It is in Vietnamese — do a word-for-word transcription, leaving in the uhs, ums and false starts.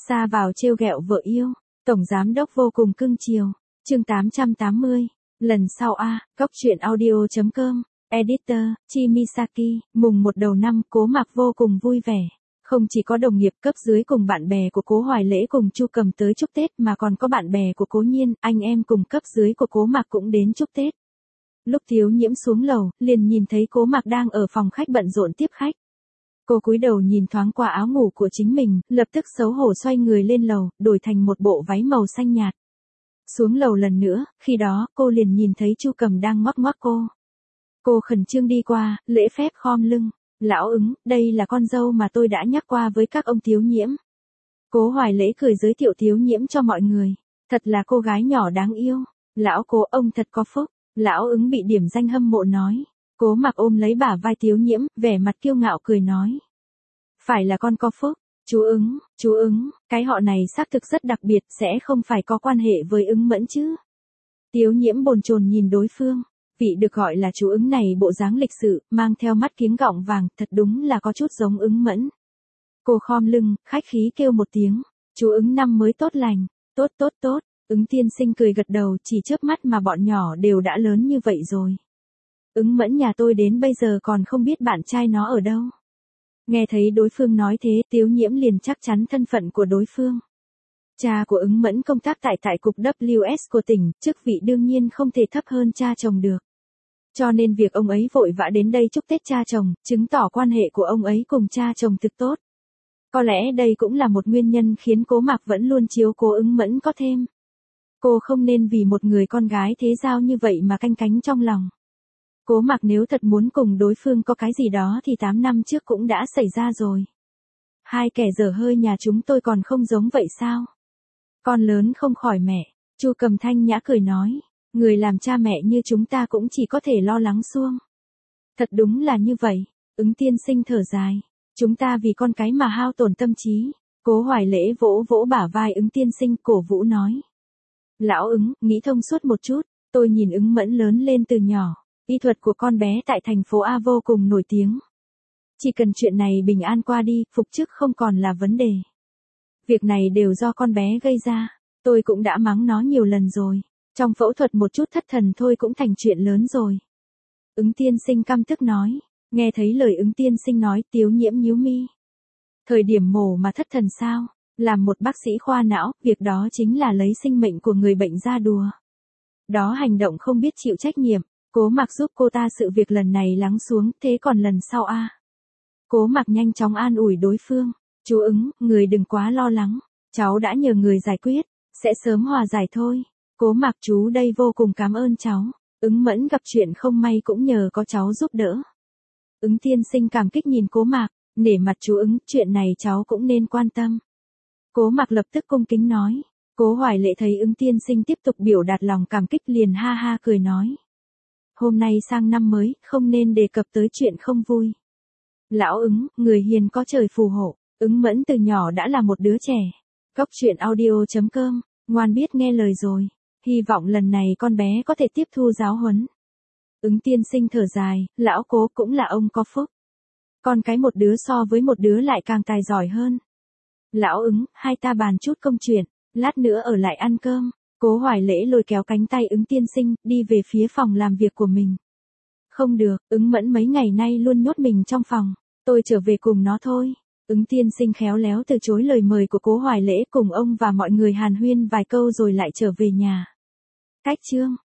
Ra vào trêu ghẹo vợ yêu, tổng giám đốc vô cùng cưng chiều. Chương tám trăm tám mươi. Lần sau a, góc truyện audio chấm com, editor, Chimisaki, mùng một đầu năm, Cố Mạc vô cùng vui vẻ. Không chỉ có đồng nghiệp cấp dưới cùng bạn bè của Cố Hoài Lễ cùng Chu Cầm tới chúc Tết mà còn có bạn bè của Cố Nhiên, anh em cùng cấp dưới của Cố Mạc cũng đến chúc Tết. Lúc Thiếu Nhiễm xuống lầu, liền nhìn thấy Cố Mạc đang ở phòng khách bận rộn tiếp khách. Cô cúi đầu nhìn thoáng qua áo ngủ của chính mình, lập tức xấu hổ xoay người lên lầu, đổi thành một bộ váy màu xanh nhạt. Xuống lầu lần nữa, khi đó, cô liền nhìn thấy Chu Cầm đang ngoắc ngoắc cô. Cô khẩn trương đi qua, lễ phép khom lưng. Lão Ứng, đây là con dâu mà tôi đã nhắc qua với các ông Thiếu Nhiễm. Cố Hoài Lễ cười giới thiệu Thiếu Nhiễm cho mọi người. Thật là cô gái nhỏ đáng yêu. Lão Cố, ông thật có phúc. Lão Ứng bị điểm danh hâm mộ nói. Cố Mạc ôm lấy bả vai Thiếu Nhiễm, vẻ mặt kiêu ngạo cười nói. Phải là con có phúc. Chú Ứng, chú Ứng, cái họ này xác thực rất đặc biệt, sẽ không phải có quan hệ với Ứng Mẫn chứ. Thiếu Nhiễm bồn chồn nhìn đối phương. Vị được gọi là chú Ứng này bộ dáng lịch sự, mang theo mắt kiếng gọng vàng, thật đúng là có chút giống Ứng Mẫn. Cô khom lưng, khách khí kêu một tiếng. Chú Ứng năm mới tốt lành. Tốt tốt tốt. Ứng tiên sinh cười gật đầu, chỉ chớp mắt mà bọn nhỏ đều đã lớn như vậy rồi. Ứng Mẫn nhà tôi đến bây giờ còn không biết bạn trai nó ở đâu. Nghe thấy đối phương nói thế, Thiếu Nhiễm liền chắc chắn thân phận của đối phương. Cha của Ứng Mẫn công tác tại tại cục W S của tỉnh, chức vị đương nhiên không thể thấp hơn cha chồng được. Cho nên việc ông ấy vội vã đến đây chúc Tết cha chồng, chứng tỏ quan hệ của ông ấy cùng cha chồng thực tốt. Có lẽ đây cũng là một nguyên nhân khiến Cố Mạc vẫn luôn chiếu cố Ứng Mẫn có thêm. Cô không nên vì một người con gái thế giao như vậy mà canh cánh trong lòng. Cố Mạc nếu thật muốn cùng đối phương có cái gì đó thì tám năm trước cũng đã xảy ra rồi. Hai kẻ dở hơi nhà chúng tôi còn không giống vậy sao? Con lớn không khỏi mẹ, Chu Cầm thanh nhã cười nói. Người làm cha mẹ như chúng ta cũng chỉ có thể lo lắng suông. Thật đúng là như vậy, Ứng tiên sinh thở dài. Chúng ta vì con cái mà hao tổn tâm trí. Cố Hoài Lễ vỗ vỗ bả vai Ứng tiên sinh, cổ vũ nói. Lão Ứng, nghĩ thông suốt một chút, tôi nhìn Ứng Mẫn lớn lên từ nhỏ. Y thuật của con bé tại thành phố A vô cùng nổi tiếng. Chỉ cần chuyện này bình an qua đi, phục chức không còn là vấn đề. Việc này đều do con bé gây ra. Tôi cũng đã mắng nó nhiều lần rồi. Trong phẫu thuật một chút thất thần thôi cũng thành chuyện lớn rồi. Ứng tiên sinh căm tức nói. Nghe thấy lời Ứng tiên sinh nói, Thiếu Nhiễm nhíu mi. Thời điểm mổ mà thất thần sao? Làm một bác sĩ khoa não, việc đó chính là lấy sinh mệnh của người bệnh ra đùa. Đó hành động không biết chịu trách nhiệm. Cố Mạc giúp cô ta sự việc lần này lắng xuống, thế còn lần sau a? À? Cố Mạc nhanh chóng an ủi đối phương. Chú Ứng, người đừng quá lo lắng. Cháu đã nhờ người giải quyết, sẽ sớm hòa giải thôi. Cố Mạc chú đây vô cùng cảm ơn cháu. Ứng Mẫn gặp chuyện không may cũng nhờ có cháu giúp đỡ. Ứng tiên sinh cảm kích nhìn Cố Mạc, nể mặt chú Ứng, chuyện này cháu cũng nên quan tâm. Cố Mạc lập tức cung kính nói. Cố Hoài Lễ thấy Ứng tiên sinh tiếp tục biểu đạt lòng cảm kích liền ha ha cười nói. Hôm nay sang năm mới, không nên đề cập tới chuyện không vui. Lão Ứng, người hiền có trời phù hộ. Ứng Mẫn từ nhỏ đã là một đứa trẻ. Góc truyện audio chấm com, ngoan biết nghe lời rồi. Hy vọng lần này con bé có thể tiếp thu giáo huấn. Ứng tiên sinh thở dài, lão Cố cũng là ông có phúc. Con cái một đứa so với một đứa lại càng tài giỏi hơn. Lão Ứng, hai ta bàn chút công chuyện, lát nữa ở lại ăn cơm. Cố Hoài Lễ lôi kéo cánh tay Ứng tiên sinh, đi về phía phòng làm việc của mình. Không được, Ứng Mẫn mấy ngày nay luôn nhốt mình trong phòng. Tôi trở về cùng nó thôi. Ứng tiên sinh khéo léo từ chối lời mời của Cố Hoài Lễ, cùng ông và mọi người hàn huyên vài câu rồi lại trở về nhà. Cách chương